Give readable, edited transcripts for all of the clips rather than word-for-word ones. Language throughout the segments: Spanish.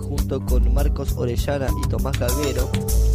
junto con Marcos Orellana y Tomás Gaguero,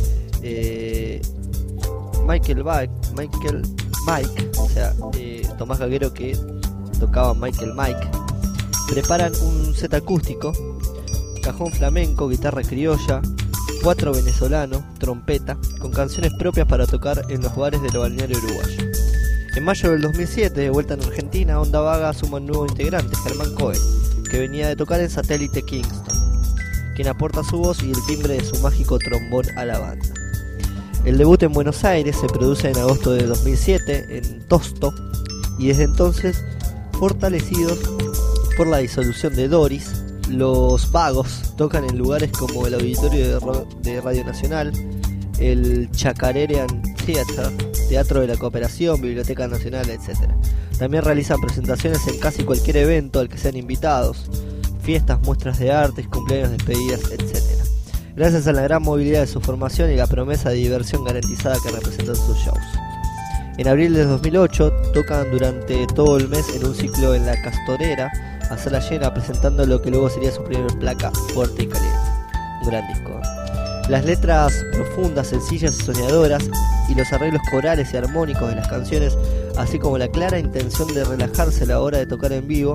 Tomás Gaguero, que tocaba Michael Mike, preparan un set acústico, cajón flamenco, guitarra criolla, cuatro venezolano, trompeta, con canciones propias para tocar en los bares del balneario uruguayo. En mayo del 2007, de vuelta en Argentina, Onda Vaga suma un nuevo integrante, Germán Cohen, que venía de tocar en Satélite Kingston, quien aporta su voz y el timbre de su mágico trombón a la banda. El debut en Buenos Aires se produce en agosto de 2007 en Tosto, y desde entonces, fortalecidos por la disolución de Doris, los Vagos tocan en lugares como el Auditorio de Radio Nacional, el Chacarerean Theater, Teatro de la Cooperación, Biblioteca Nacional, etc. También realizan presentaciones en casi cualquier evento al que sean invitados, fiestas, muestras de artes, cumpleaños, despedidas, etc. Gracias a la gran movilidad de su formación y la promesa de diversión garantizada que representan sus shows. En abril de 2008 tocan durante todo el mes en un ciclo en la Castorera, a sala llena, presentando lo que luego sería su primer placa, Fuerte y Caliente. Un gran disco. Las letras profundas, sencillas y soñadoras, y los arreglos corales y armónicos de las canciones, así como la clara intención de relajarse a la hora de tocar en vivo,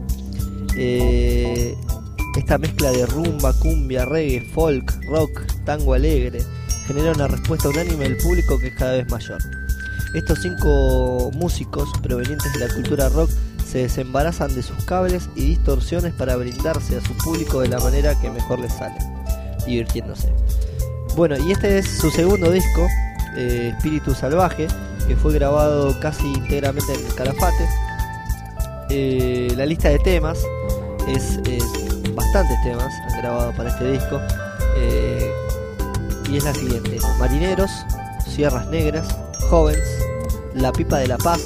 esta mezcla de rumba, cumbia, reggae, folk, rock, tango alegre, genera una respuesta unánime del público que es cada vez mayor. Estos 5 músicos provenientes de la cultura rock se desembarazan de sus cables y distorsiones para brindarse a su público de la manera que mejor les sale, divirtiéndose. Bueno, y este es su segundo disco, Espíritu Salvaje, que fue grabado casi íntegramente en el Calafate. La lista de temas es bastantes temas han grabado para este disco, y es la siguiente: Marineros, Sierras Negras, Jóvenes, La Pipa de la Paz,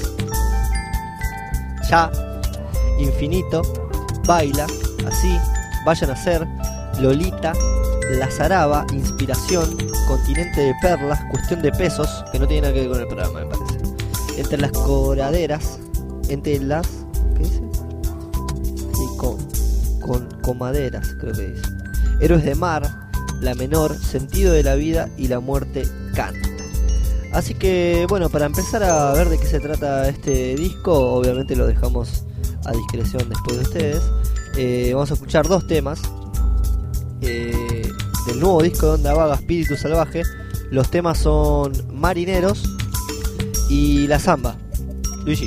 Ya, Infinito, Baila, Así, Vayan a Ser, Lolita, La Zaraba, Inspiración, Continente de Perlas, Cuestión de Pesos, que no tiene nada que ver con el programa, me parece. Entre las coraderas, entre las... ¿qué dice? Sí, con comaderas, creo que dice. Héroes de Mar, La Menor, Sentido de la Vida y La Muerte Canta. Así que, bueno, para empezar a ver de qué se trata este disco, obviamente lo dejamos a discreción después de ustedes. Vamos a escuchar 2 temas del nuevo disco de Onda Vaga, Espíritu Salvaje. Los temas son Marineros y La Zamba. Luigi.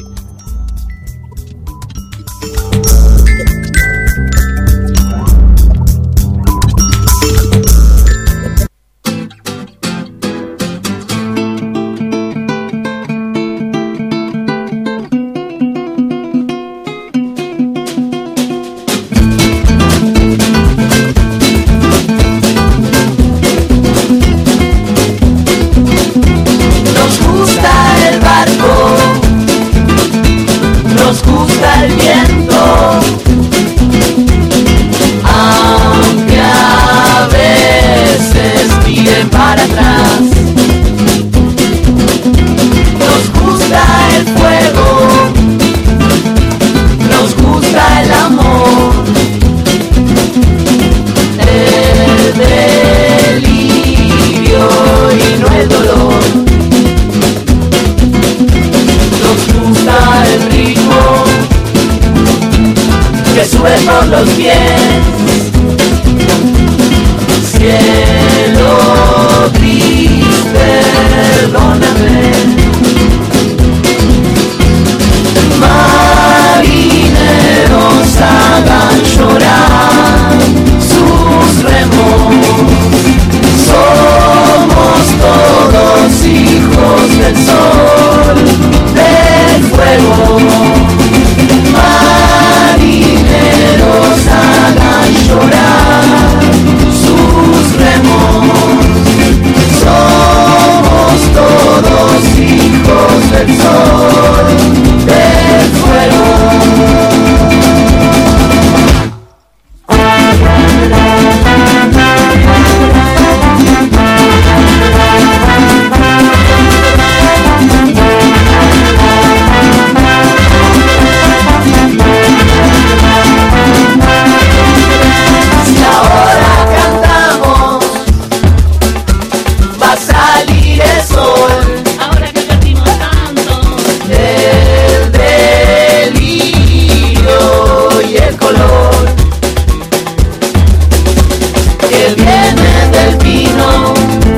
que viene del vino,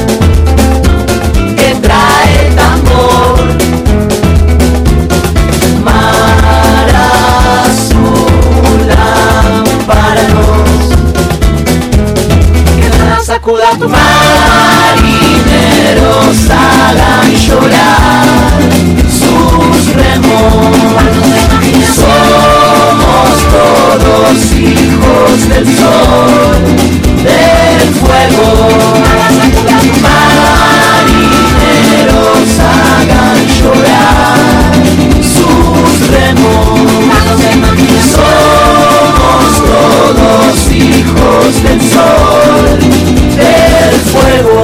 que trae tambor. Mar azul, ampáranos, que nada sacuda tu marineros hagan llorar sus remos. Somos todos hijos del sol, del fuego. Marineros hagan llorar sus remos. Somos todos hijos del sol, del fuego.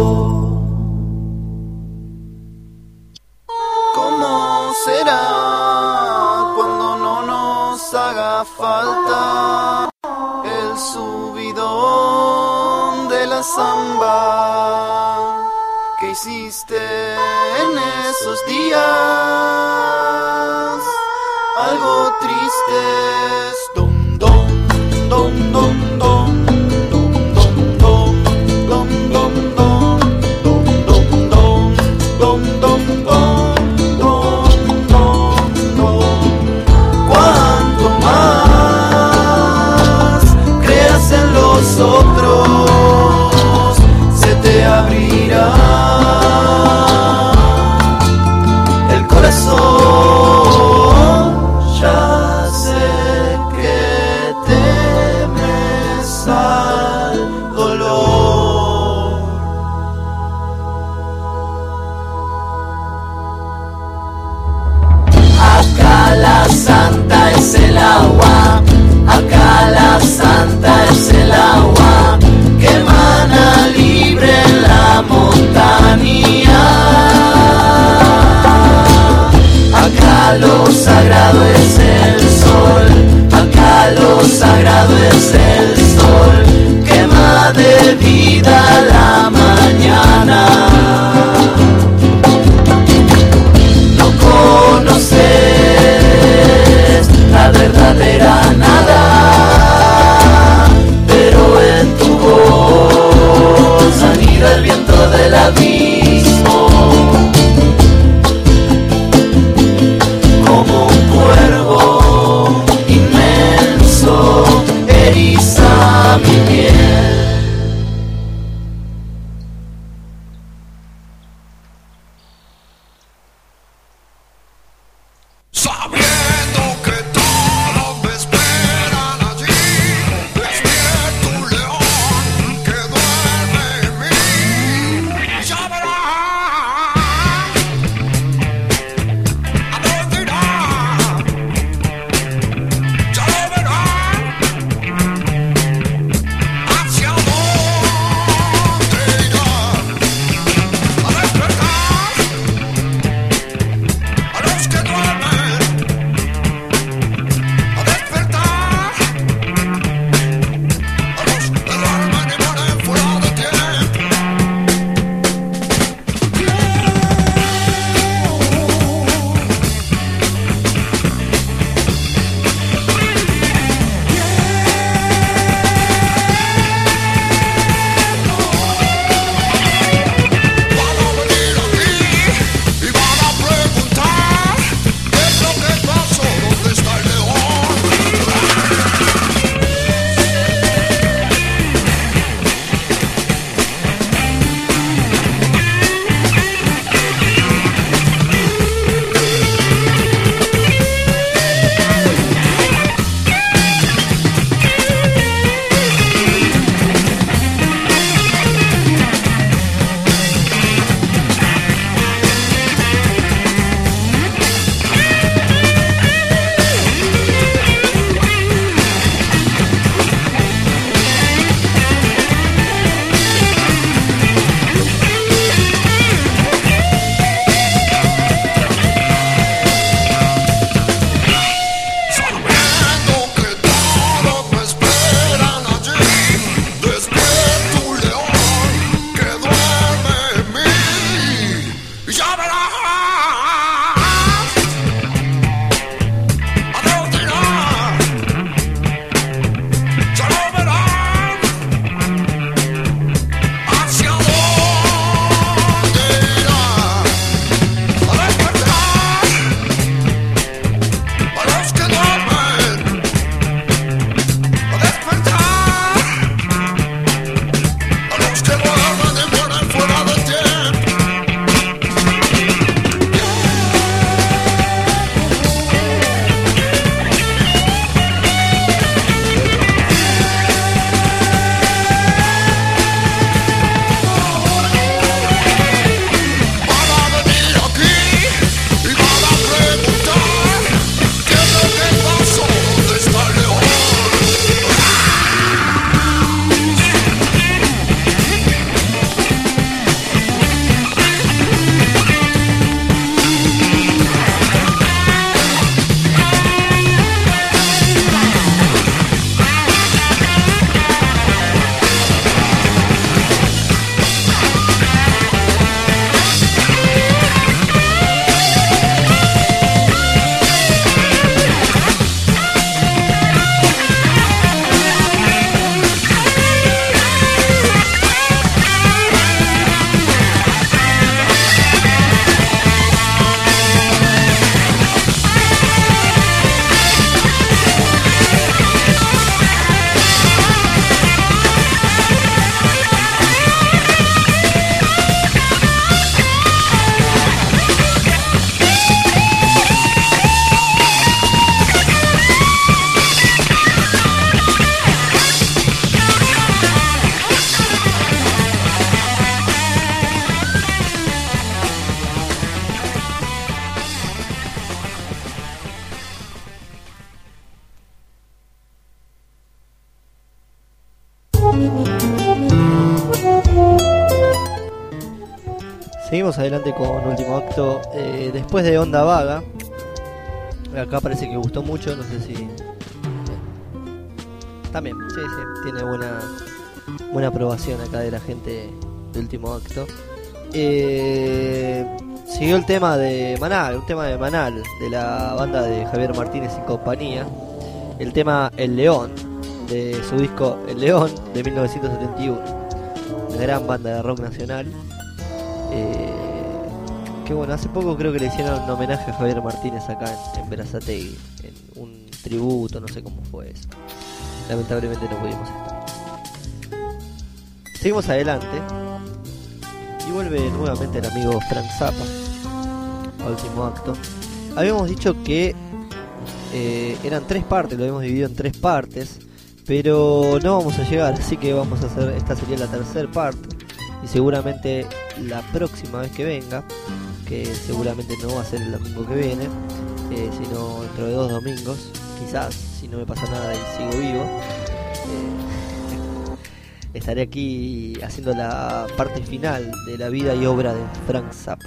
¿Cómo será cuando no nos haga falta el subidón de la samba que hiciste en esos días? Algo tristes, dom dom dom dom dom dom dom dom dom dom dom dom dom dom dom. Cuanto más creas en los otros, se te abrirá el corazón. Ya sé que temes al dolor. Acá la santa es el agua, acá la santa es el agua que emana libre el amor. Seguimos adelante con Último Acto. Después de Onda Vaga, acá parece que gustó mucho, no sé si... También, sí, tiene buena aprobación acá de la gente de Último Acto. Siguió el tema de Manal, un tema de Manal, de la banda de Javier Martínez y compañía. El tema El León, de su disco El León de 1971. Una gran banda de rock nacional. Que bueno, hace poco creo que le hicieron un homenaje a Javier Martínez acá en Berazategui, en un tributo, no sé cómo fue eso. Lamentablemente no pudimos estar. Seguimos adelante y vuelve nuevamente el amigo Frank Zappa a Último Acto. Habíamos dicho que eran 3 partes, lo habíamos dividido en 3 partes, pero no vamos a llegar, así que vamos a hacer, esta sería la tercera parte, y seguramente la próxima vez que venga, que seguramente no va a ser el domingo que viene, sino dentro de 2 domingos, quizás, si no me pasa nada y sigo vivo, estaré aquí haciendo la parte final de la vida y obra de Frank Zappa.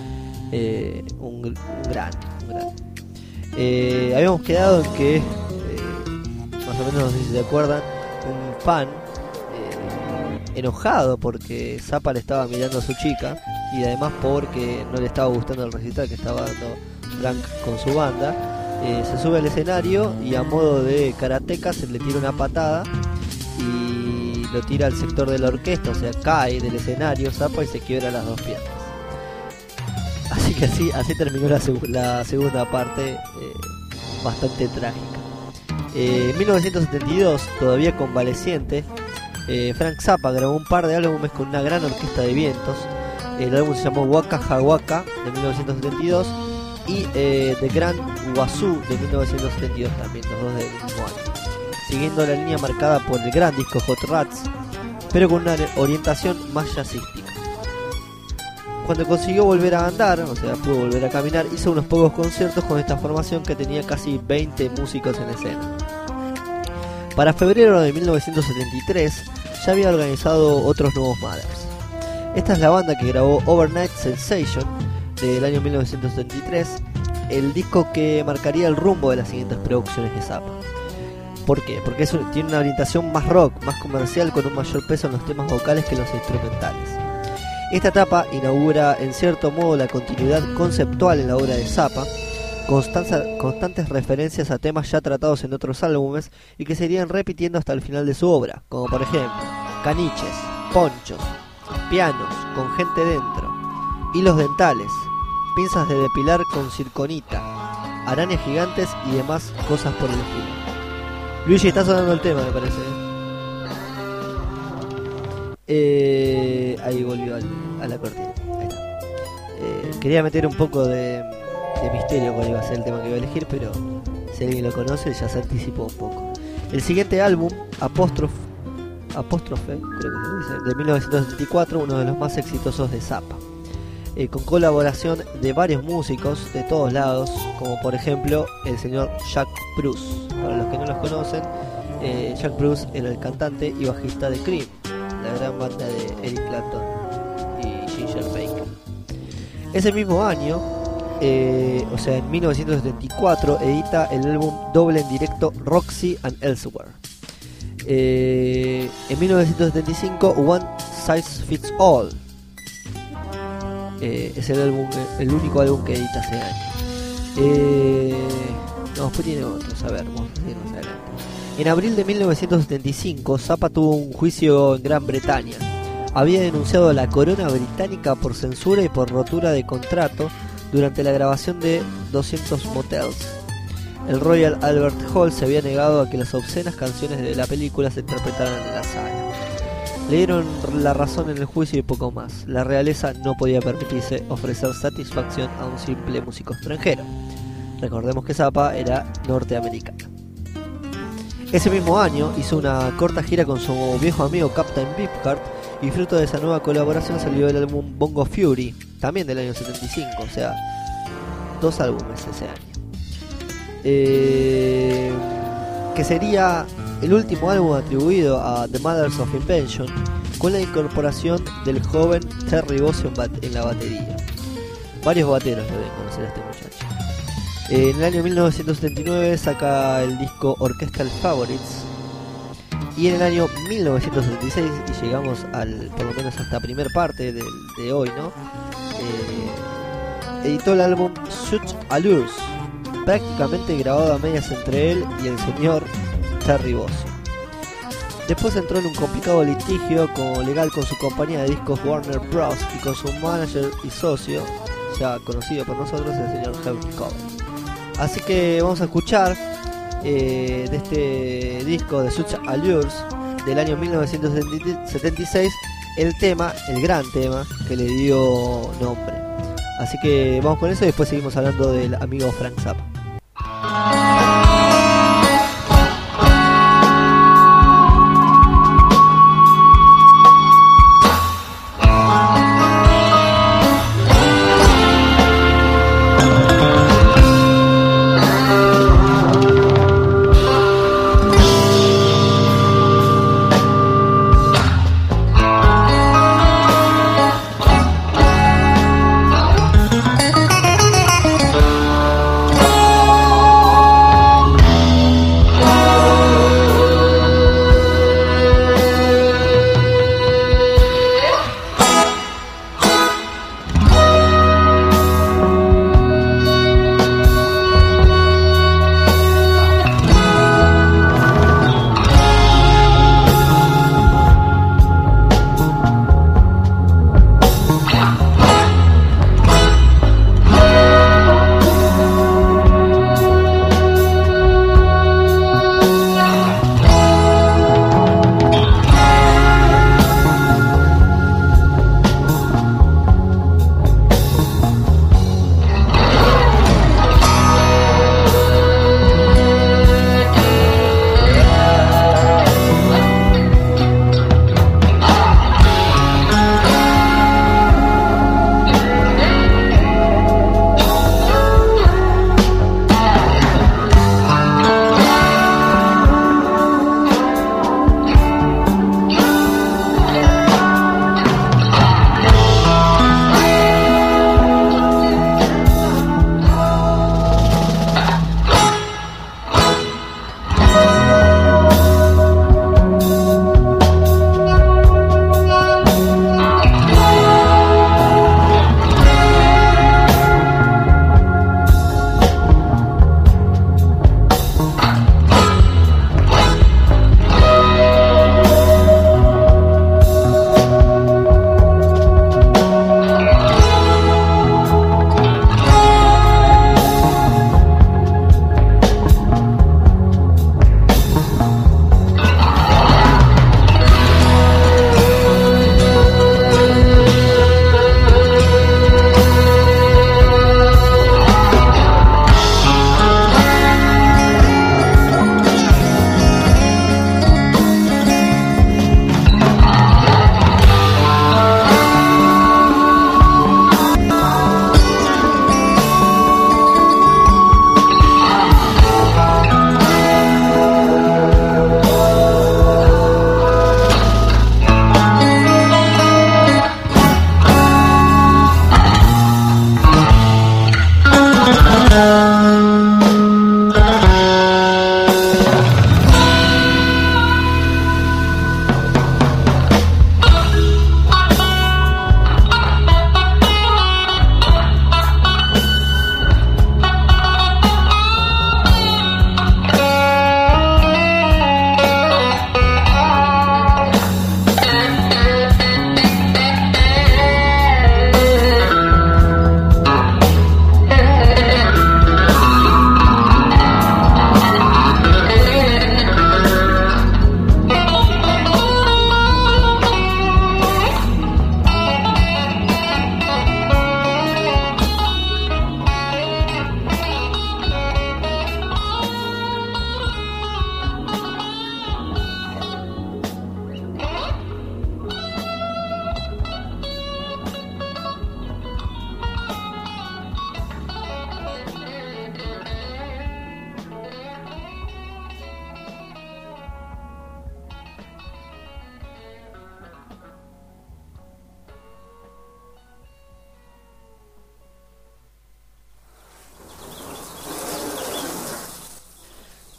Un gran. Habíamos quedado en que, más o menos, no sé si se acuerdan, un fan enojado porque Zappa le estaba mirando a su chica, y además porque no le estaba gustando el recital que estaba dando Frank con su banda, se sube al escenario y a modo de karateca se le tira una patada y lo tira al sector de la orquesta, o sea, cae del escenario Zappa y se quiebra las 2 piernas. Así que así terminó la segunda parte, bastante trágica. En 1972, todavía convaleciente, Frank Zappa grabó un par de álbumes con una gran orquesta de vientos. El álbum se llamó Waka Jawaka de 1972 y The Grand Wazoo de 1972 también, los dos del mismo año, siguiendo la línea marcada por el gran disco Hot Rats, pero con una orientación más jazzística. Cuando consiguió volver a andar, o sea, pudo volver a caminar, hizo unos pocos conciertos con esta formación que tenía casi 20 músicos en escena. Para febrero de 1973 ya había organizado otros nuevos Mothers. Esta es la banda que grabó Overnight Sensation del año 1973, el disco que marcaría el rumbo de las siguientes producciones de Zappa. ¿Por qué? Porque tiene una orientación más rock, más comercial, con un mayor peso en los temas vocales que en los instrumentales. Esta etapa inaugura en cierto modo la continuidad conceptual en la obra de Zappa, constantes referencias a temas ya tratados en otros álbumes y que se irían repitiendo hasta el final de su obra, como por ejemplo caniches, ponchos, pianos con gente dentro, hilos dentales, pinzas de depilar con circonita, arañas gigantes y demás cosas por el estilo. Luigi, está sonando el tema, me parece. Ahí volvió a la cortina. Ahí está. Quería meter un poco de misterio cuál iba a ser el tema que iba a elegir, pero si alguien lo conoce ya se anticipó un poco. El siguiente álbum, Apóstrofe, creo que se dice, de 1974, uno de los más exitosos de Zappa, con colaboración de varios músicos de todos lados, como por ejemplo el señor Jack Bruce. Para los que no los conocen, Jack Bruce era el cantante y bajista de Cream, la gran banda de Eric Clapton y Ginger Baker. Ese mismo año, o sea en 1974, edita el álbum doble en directo Roxy and Elsewhere. En 1975, One Size Fits All es el único álbum que edita ese año. No, después tiene otros, a ver, vamos a seguir más adelante. En abril de 1975, Zappa tuvo un juicio en Gran Bretaña. Había denunciado a la corona británica por censura y por rotura de contrato durante la grabación de 200 Motels. El Royal Albert Hall se había negado a que las obscenas canciones de la película se interpretaran en la sala. Le dieron la razón en el juicio y poco más. La realeza no podía permitirse ofrecer satisfacción a un simple músico extranjero. Recordemos que Zappa era norteamericano. Ese mismo año hizo una corta gira con su viejo amigo Captain Beefheart, y fruto de esa nueva colaboración salió el álbum Bongo Fury, también del año 75, o sea, 2 álbumes ese año. Que sería el último álbum atribuido a The Mothers of Invention, con la incorporación del joven Terry Bozzio en la batería. Varios bateros lo deben conocer a este muchacho. En el año 1979 saca el disco Orchestral Favorites, y en el año 1976, y llegamos por lo menos hasta la primera parte de hoy, ¿no? Editó el álbum Such Allures, prácticamente grabado a medias entre él y el señor Terry Bozzio. Después entró en un complicado litigio legal con su compañía de discos Warner Bros. Y con su manager y socio, ya conocido por nosotros, el señor Henry Cole. Así que vamos a escuchar de este disco de Such Allures del año 1976 el gran tema que le dio nombre. Así que vamos con eso y después seguimos hablando del amigo Frank Zappa.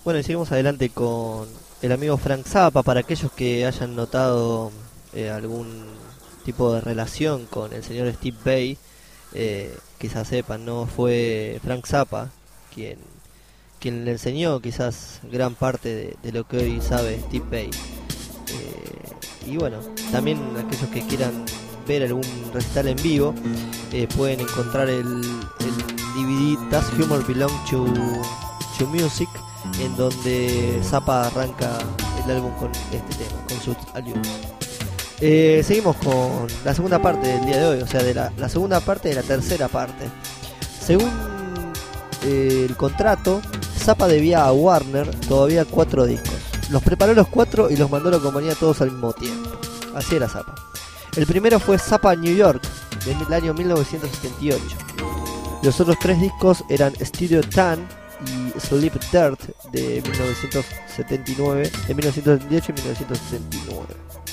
Bueno, y seguimos adelante con el amigo Frank Zappa. Para aquellos que hayan notado algún tipo de relación con el señor Steve Vai, quizás sepan, no fue Frank Zappa quien le enseñó quizás gran parte de lo que hoy sabe Steve Vai. Y bueno, también aquellos que quieran ver algún recital en vivo, pueden encontrar el DVD Does Humor Belong to Music, en donde Zappa arranca el álbum con este tema, con sus Alliums. Seguimos con la segunda parte del día de hoy, o sea, de la segunda parte de la tercera parte. Según el contrato, Zappa debía a Warner todavía 4 discos. Los preparó los 4 y los mandó a la compañía todos al mismo tiempo. Así era Zappa. El primero fue Zappa New York, del año 1978. Los otros 3 discos eran Studio Tan y Sleep Dirt, de 1978 y 1979.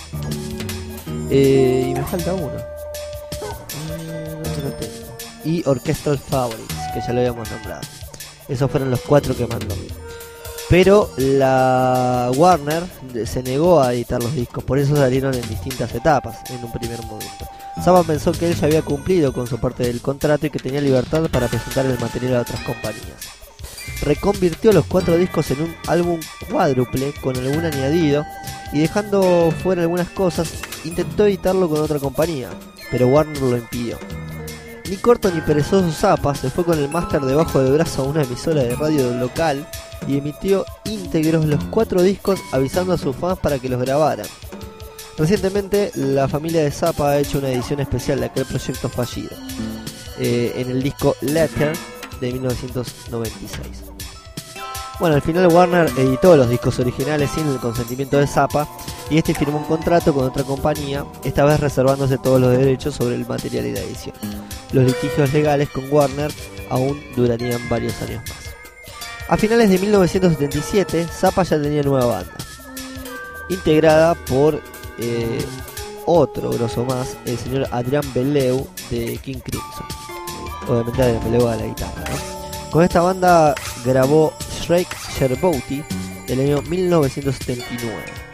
Y me falta uno. No lo tengo. Y Orchestral Favorites, que ya lo habíamos nombrado. Esos fueron los 4 que mandó. Pero la Warner se negó a editar los discos, por eso salieron en distintas etapas en un primer momento. Zappa pensó que él ya había cumplido con su parte del contrato y que tenía libertad para presentar el material a otras compañías. Reconvirtió los 4 discos en un álbum cuádruple con algún añadido, y dejando fuera algunas cosas, intentó editarlo con otra compañía, pero Warner lo impidió. Ni corto ni perezoso, Zappa se fue con el máster debajo del brazo a una emisora de radio local y emitió íntegros los 4 discos, avisando a sus fans para que los grabaran. Recientemente la familia de Zappa ha hecho una edición especial de aquel proyecto fallido, en el disco Letter de 1996. Bueno, al final Warner editó los discos originales sin el consentimiento de Zappa, y este firmó un contrato con otra compañía, esta vez reservándose todos los derechos sobre el material y la edición. Los litigios legales con Warner aún durarían varios años más. A finales de 1977, Zappa ya tenía nueva banda, integrada por otro grosso más, el señor Adrian Belew de King Crimson. Obviamente Adrian Belew a la guitarra, ¿no? Con esta banda grabó Shrek Sherbouti del año 1979.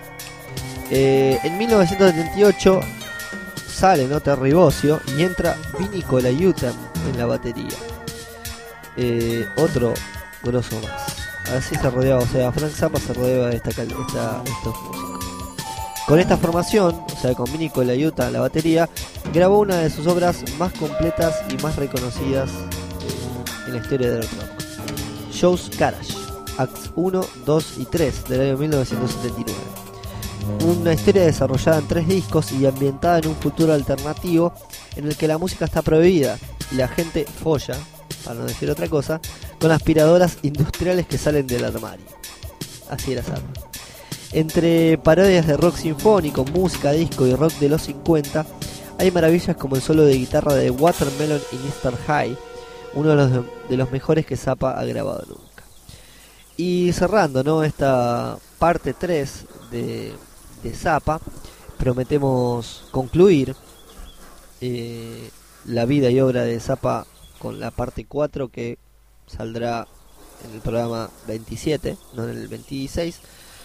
En 1978 sale, ¿no?, Terry Bozzio, y entra Vinnie Colaiuta en la batería. Otro grosso más. Así se rodeaba, o sea, Frank Zappa se rodeaba de estos músicos. Con esta formación, o sea, con Vinnie Colaiuta en la batería, grabó una de sus obras más completas y más reconocidas en la historia del rock, Joe's Garage, Acts 1, 2 y 3 del año 1979. Una historia desarrollada en 3 discos y ambientada en un futuro alternativo en el que la música está prohibida y la gente folla, para no decir otra cosa, con aspiradoras industriales que salen del armario. Así era Zappa. Entre parodias de rock sinfónico, música disco y rock de los 50, hay maravillas como el solo de guitarra de Watermelon y Mr. High, uno de los mejores que Zappa ha grabado nunca. Y cerrando, ¿no?, esta parte 3 de Zappa, prometemos concluir la vida y obra de Zappa con la parte 4, que saldrá en el programa 27, no en el 26.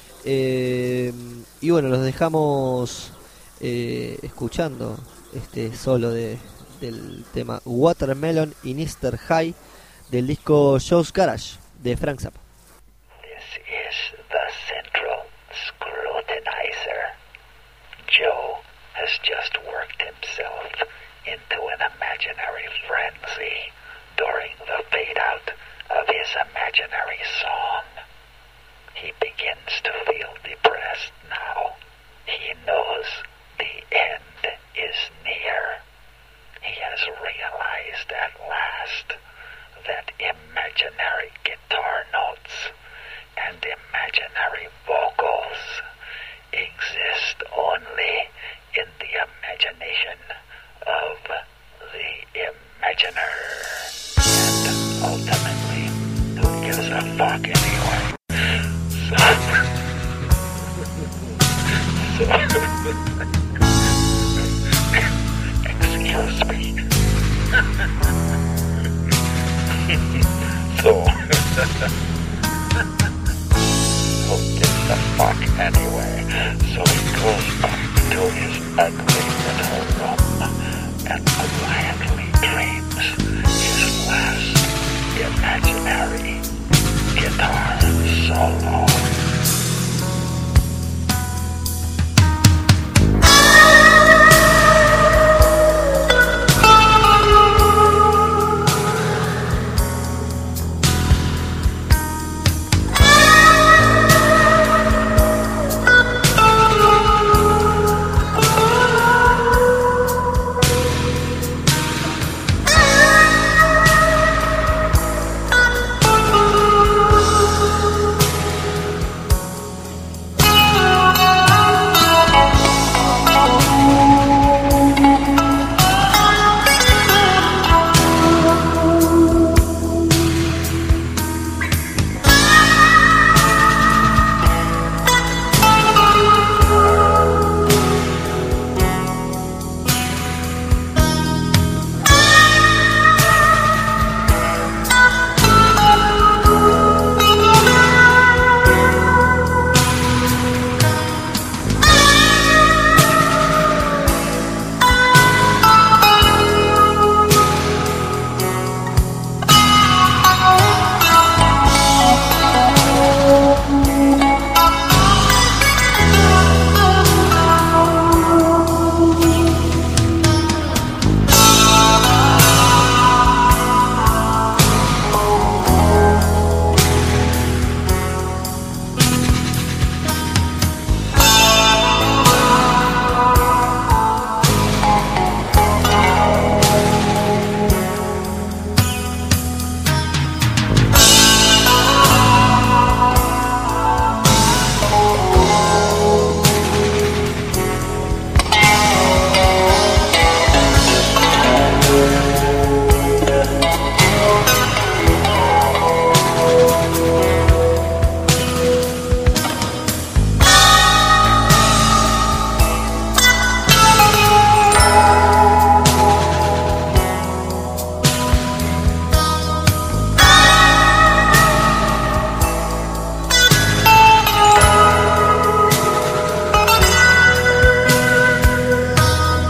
Y bueno, los dejamos escuchando este solo del tema Watermelon y Mr. High del disco Joe's Garage de Frank Zappa. This is the central scrutinizer. Joe has just worked himself into an imaginary frenzy during the fade out of his imaginary song. He begins to feel depressed now. He knows the end is near. He has realized at last that imaginary guitar notes and imaginary vocals exist only in the imagination of the imaginer. And ultimately, who gives a fuck anyway? Excuse me. So fuck anyway, so he goes up to his ugly little room and quietly dreams his last imaginary guitar solo.